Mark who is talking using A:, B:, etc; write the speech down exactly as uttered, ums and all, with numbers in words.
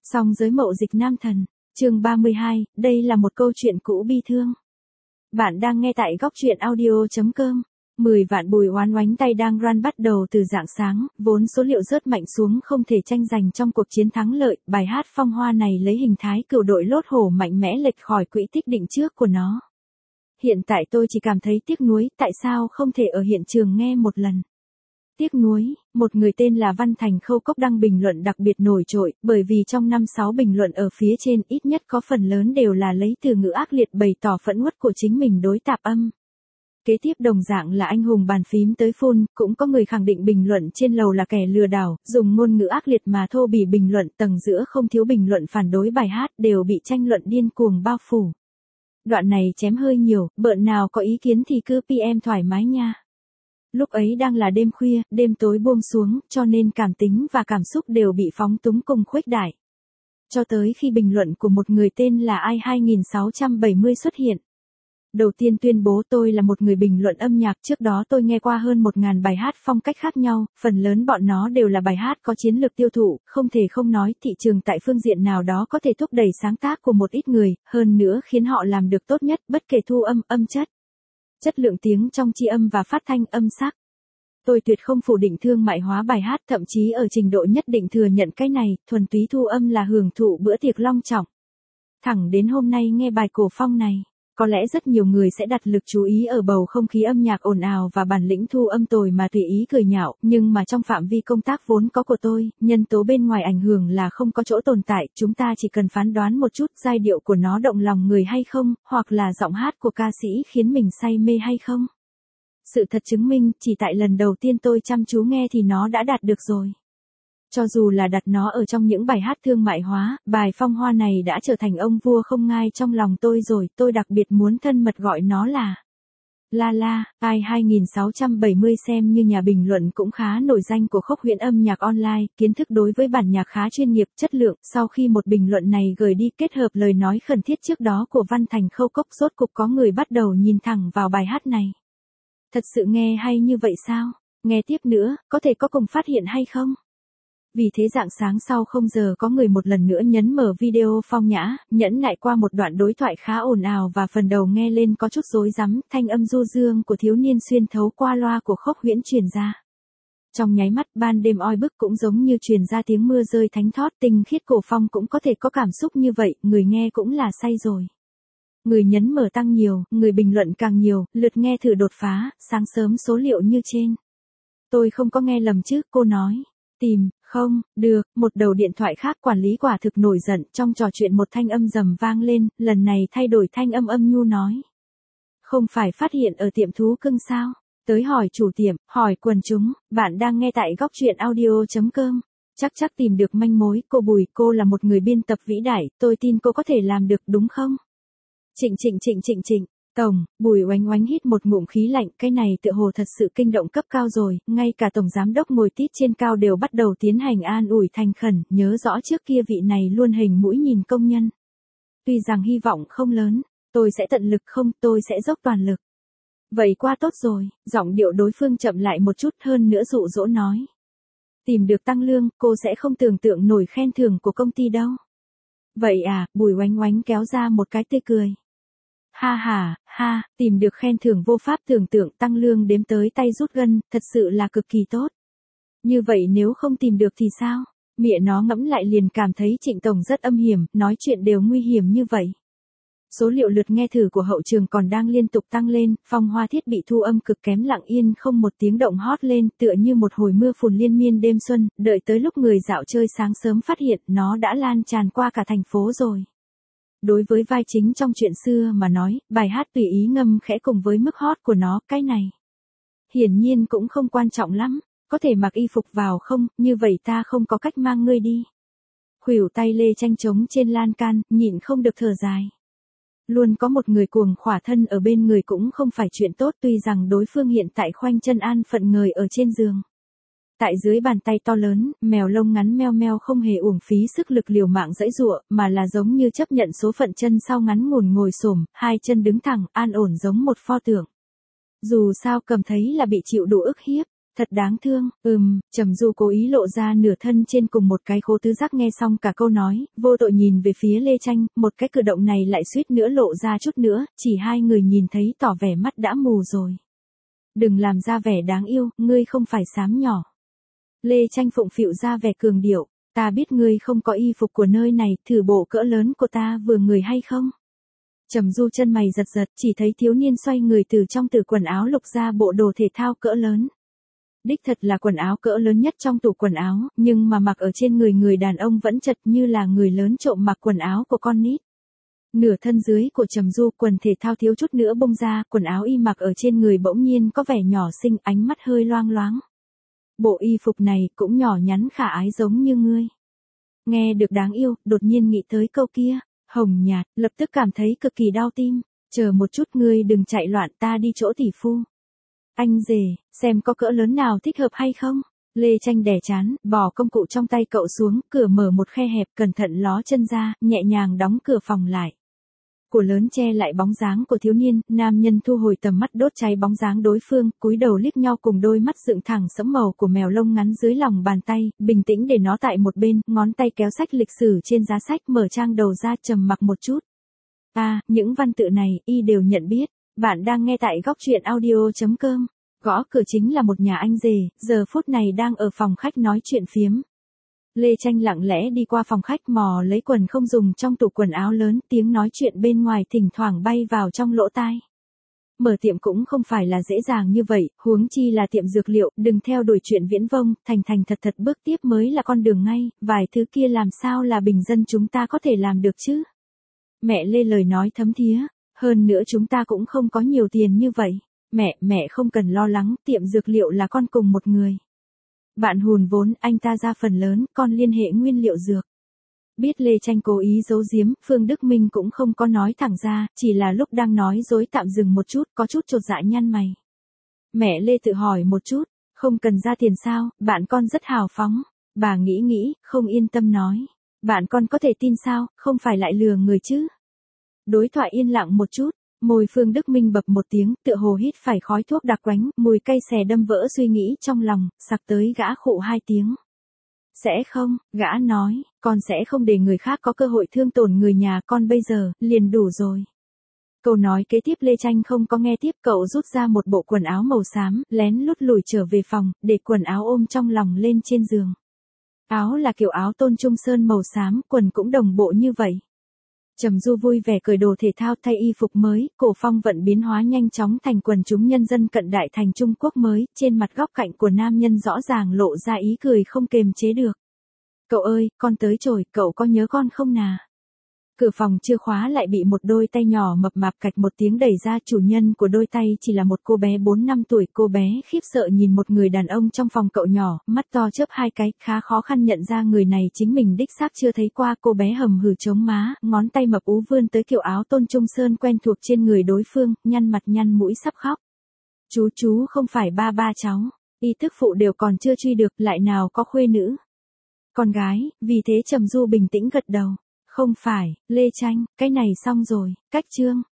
A: Song giới mậu dịch nam thần, chương ba mươi hai, đây là một câu chuyện cũ bi thương. Bạn đang nghe tại góc truyện audio chấm com. mười vạn Bùi Oán Oánh tay đang run bắt đầu từ rạng sáng, vốn số liệu rớt mạnh xuống không thể tranh giành trong cuộc chiến thắng lợi, bài hát Phong Hoa này lấy hình thái cừu đội lốt hổ mạnh mẽ lệch khỏi quỹ tích định trước của nó. Hiện tại tôi chỉ cảm thấy tiếc nuối, tại sao không thể ở hiện trường nghe một lần. Tiếc nuối, một người tên là Văn Thành Khâu Cốc đăng bình luận đặc biệt nổi trội, bởi vì trong năm sáu bình luận ở phía trên ít nhất có phần lớn đều là lấy từ ngữ ác liệt bày tỏ phẫn uất của chính mình đối tạp âm. Kế tiếp đồng dạng là anh hùng bàn phím tới phun, cũng có người khẳng định bình luận trên lầu là kẻ lừa đảo, dùng ngôn ngữ ác liệt mà thô bỉ bình luận, tầng giữa không thiếu bình luận phản đối bài hát đều bị tranh luận điên cuồng bao phủ. Đoạn này chém hơi nhiều, bợn nào có ý kiến thì cứ pê em thoải mái nha. Lúc ấy đang là đêm khuya, đêm tối buông xuống, cho nên cảm tính và cảm xúc đều bị phóng túng cùng khuếch đại. Cho tới khi bình luận của một người tên là ai hai nghìn sáu trăm bảy mươi xuất hiện. Đầu tiên tuyên bố tôi là một người bình luận âm nhạc, trước đó tôi nghe qua hơn một ngàn bài hát phong cách khác nhau, phần lớn bọn nó đều là bài hát có chiến lược tiêu thụ, không thể không nói thị trường tại phương diện nào đó có thể thúc đẩy sáng tác của một ít người, hơn nữa khiến họ làm được tốt nhất, bất kể thu âm, âm chất, chất lượng tiếng trong chi âm và phát thanh âm sắc. Tôi tuyệt không phủ định thương mại hóa bài hát, thậm chí ở trình độ nhất định thừa nhận cái này, thuần túy thu âm là hưởng thụ bữa tiệc long trọng. Thẳng đến hôm nay nghe bài cổ phong này, có lẽ rất nhiều người sẽ đặt lực chú ý ở bầu không khí âm nhạc ồn ào và bản lĩnh thu âm tồi mà tùy ý cười nhạo, nhưng mà trong phạm vi công tác vốn có của tôi, nhân tố bên ngoài ảnh hưởng là không có chỗ tồn tại, chúng ta chỉ cần phán đoán một chút giai điệu của nó động lòng người hay không, hoặc là giọng hát của ca sĩ khiến mình say mê hay không. Sự thật chứng minh, chỉ tại lần đầu tiên tôi chăm chú nghe thì nó đã đạt được rồi. Cho dù là đặt nó ở trong những bài hát thương mại hóa, bài Phong Hoa này đã trở thành ông vua không ngai trong lòng tôi rồi, tôi đặc biệt muốn thân mật gọi nó là La La, ai hai nghìn sáu trăm bảy mươi xem như nhà bình luận cũng khá nổi danh của khốc huyễn âm nhạc online, kiến thức đối với bản nhạc khá chuyên nghiệp, chất lượng, sau khi một bình luận này gửi đi kết hợp lời nói khẩn thiết trước đó của Văn Thành Khâu Cốc, rốt cục có người bắt đầu nhìn thẳng vào bài hát này. Thật sự nghe hay như vậy sao? Nghe tiếp nữa, có thể có cùng phát hiện hay không? Vì thế rạng sáng sau không giờ có người một lần nữa nhấn mở video Phong Nhã, nhẫn nại qua một đoạn đối thoại khá ồn ào và phần đầu nghe lên có chút rối rắm, thanh âm du dương của thiếu niên xuyên thấu qua loa của khốc huyễn truyền ra. Trong nháy mắt ban đêm oi bức cũng giống như truyền ra tiếng mưa rơi thánh thót, tinh khiết cổ phong cũng có thể có cảm xúc như vậy, người nghe cũng là say rồi. Người nhấn mở tăng nhiều, người bình luận càng nhiều, lượt nghe thử đột phá, sáng sớm số liệu như trên. Tôi không có nghe lầm chứ, cô nói. Tìm, không, được, một đầu điện thoại khác quản lý quả thực nổi giận, trong trò chuyện một thanh âm rầm vang lên, lần này thay đổi thanh âm âm nhu nói. Không phải phát hiện ở tiệm thú cưng sao? Tới hỏi chủ tiệm, hỏi quần chúng, bạn đang nghe tại góc truyện audio chấm com. Chắc chắc tìm được manh mối, cô Bùi, cô là một người biên tập vĩ đại, tôi tin cô có thể làm được đúng không? Trịnh trịnh trịnh trịnh trịnh, tổng, Bùi Oánh Oánh hít một ngụm khí lạnh, cái này tựa hồ thật sự kinh động cấp cao rồi, ngay cả tổng giám đốc ngồi tít trên cao đều bắt đầu tiến hành an ủi thành khẩn, nhớ rõ trước kia vị này luôn hình mũi nhìn công nhân. Tuy rằng hy vọng không lớn, tôi sẽ tận lực không, tôi sẽ dốc toàn lực. Vậy qua tốt rồi, giọng điệu đối phương chậm lại một chút hơn nữa dụ dỗ nói. Tìm được tăng lương, cô sẽ không tưởng tượng nổi khen thưởng của công ty đâu. Vậy à, Bùi Oánh Oánh kéo ra một cái tươi cười. Ha ha, ha, tìm được khen thưởng vô pháp tưởng tượng, tăng lương đếm tới tay rút gân, thật sự là cực kỳ tốt. Như vậy nếu không tìm được thì sao? Mẹ nó ngẫm lại liền cảm thấy Trịnh tổng rất âm hiểm, nói chuyện đều nguy hiểm như vậy. Số liệu lượt nghe thử của hậu trường còn đang liên tục tăng lên, Phong Hoa thiết bị thu âm cực kém lặng yên không một tiếng động hót lên, tựa như một hồi mưa phùn liên miên đêm xuân, đợi tới lúc người dạo chơi sáng sớm phát hiện nó đã lan tràn qua cả thành phố rồi. Đối với vai chính trong chuyện xưa mà nói, bài hát tùy ý ngâm khẽ cùng với mức hot của nó, cái này hiển nhiên cũng không quan trọng lắm, có thể mặc y phục vào không, như vậy ta không có cách mang ngươi đi. Khuỷu tay lê tranh trống trên lan can, nhịn không được thở dài. Luôn có một người cuồng khỏa thân ở bên người cũng không phải chuyện tốt, tuy rằng đối phương hiện tại khoanh chân an phận ngời ở trên giường. Tại dưới bàn tay to lớn, mèo lông ngắn meo meo không hề uổng phí sức lực liều mạng giãy giụa, mà là giống như chấp nhận số phận, chân sau ngắn ngủn ngồi xổm, hai chân đứng thẳng, an ổn giống một pho tượng. Dù sao cầm thấy là bị chịu đủ ức hiếp, Thật đáng thương, ừm, Trầm Du cố ý lộ ra nửa thân trên cùng một cái khố tứ giác nghe xong cả câu nói, vô tội nhìn về phía Lê Tranh, một cái cử động này lại suýt nữa lộ ra chút nữa, chỉ hai người nhìn thấy tỏ vẻ mắt đã mù rồi. Đừng làm ra vẻ đáng yêu, ngươi không phải xám nhỏ. Lê Tranh phụng phịu ra vẻ cường điệu, ta biết ngươi không có y phục của nơi này, thử bộ cỡ lớn của ta vừa người hay không? Trầm Du chân mày giật giật, chỉ thấy thiếu niên xoay người từ trong tủ quần áo lục ra bộ đồ thể thao cỡ lớn. Đích thật là quần áo cỡ lớn nhất trong tủ quần áo, nhưng mà mặc ở trên người người đàn ông vẫn chật như là người lớn trộm mặc quần áo của con nít. Nửa thân dưới của Trầm Du quần thể thao thiếu chút nữa bung ra, quần áo y mặc ở trên người bỗng nhiên có vẻ nhỏ xinh, ánh mắt hơi loang loáng. Bộ y phục này cũng nhỏ nhắn khả ái giống như ngươi. Nghe được đáng yêu, đột nhiên nghĩ tới câu kia, hồng nhạt, lập tức cảm thấy cực kỳ đau tim. Chờ một chút, ngươi đừng chạy loạn, ta đi chỗ tỷ phu. Anh rể, xem có cỡ lớn nào thích hợp hay không? Lê Tranh đè chán, bỏ công cụ trong tay cậu xuống, cửa mở một khe hẹp, cẩn thận ló chân ra, nhẹ nhàng đóng cửa phòng lại. Của lớn che lại bóng dáng của thiếu niên, nam nhân thu hồi tầm mắt đốt cháy bóng dáng đối phương, cúi đầu liếc nhau cùng đôi mắt dựng thẳng sẫm màu của mèo lông ngắn dưới lòng bàn tay, bình tĩnh để nó tại một bên, ngón tay kéo sách lịch sử trên giá sách, mở trang đầu ra, trầm mặc một chút. À, những văn tự này, y đều nhận biết. Bạn đang nghe tại góc truyện audio chấm com. Gõ cửa chính là một nhà anh rể, giờ phút này đang ở phòng khách nói chuyện phiếm. Lê Tranh lặng lẽ đi qua phòng khách mò lấy quần không dùng trong tủ quần áo lớn, tiếng nói chuyện bên ngoài thỉnh thoảng bay vào trong lỗ tai. Mở tiệm cũng không phải là dễ dàng như vậy, huống chi là tiệm dược liệu, đừng theo đuổi chuyện viễn vông, thành thành thật thật bước tiếp mới là con đường ngay, vài thứ kia làm sao là bình dân chúng ta có thể làm được chứ? Mẹ Lê lời nói thấm thía, hơn nữa chúng ta cũng không có nhiều tiền như vậy. Mẹ, mẹ không cần lo lắng, tiệm dược liệu là con cùng một người. Bạn hùn vốn, anh ta ra phần lớn, con liên hệ nguyên liệu dược. Biết Lê Tranh cố ý giấu giếm, Phương Đức Minh cũng không có nói thẳng ra, chỉ là lúc đang nói dối tạm dừng một chút, có chút chột dạ nhăn mày. Mẹ Lê tự hỏi một chút, không cần ra tiền sao, bạn con rất hào phóng. Bà nghĩ nghĩ, không yên tâm nói. Bạn con có thể tin sao, không phải lại lừa người chứ. Đối thoại yên lặng một chút. Môi Phương Đức Minh bập một tiếng, tựa hồ hít phải khói thuốc đặc quánh, mùi cay xè đâm vỡ suy nghĩ trong lòng, sặc tới gã khụ hai tiếng. Sẽ không, gã nói, con sẽ không để người khác có cơ hội thương tổn người nhà con bây giờ, liền đủ rồi. Câu nói kế tiếp Lê Tranh không có nghe tiếp, cậu rút ra một bộ quần áo màu xám, lén lút lùi trở về phòng, để quần áo ôm trong lòng lên trên giường. Áo là kiểu áo tôn trung sơn màu xám, quần cũng đồng bộ như vậy. Trầm Du vui vẻ cởi đồ thể thao thay y phục mới, cổ phong vận biến hóa nhanh chóng thành quần chúng nhân dân cận đại thành Trung Quốc mới, trên mặt góc cạnh của nam nhân rõ ràng lộ ra ý cười không kềm chế được. Cậu ơi, con tới rồi, cậu có nhớ con không nà? Cửa phòng chưa khóa lại bị một đôi tay nhỏ mập mạp cạch một tiếng đẩy ra, chủ nhân của đôi tay chỉ là một cô bé bốn năm tuổi, cô bé khiếp sợ nhìn một người đàn ông trong phòng cậu nhỏ, mắt to chớp hai cái, khá khó khăn nhận ra người này chính mình đích xác chưa thấy qua, cô bé hầm hừ chống má, ngón tay mập ú vươn tới kiểu áo tôn trung sơn quen thuộc trên người đối phương, nhăn mặt nhăn mũi sắp khóc. Chú chú không phải ba ba cháu, y thức phụ đều còn chưa truy được, lại nào có khuê nữ. Con gái, vì thế Trầm Du bình tĩnh gật đầu. Không phải, Lê Tranh, cái này xong rồi, cách chương.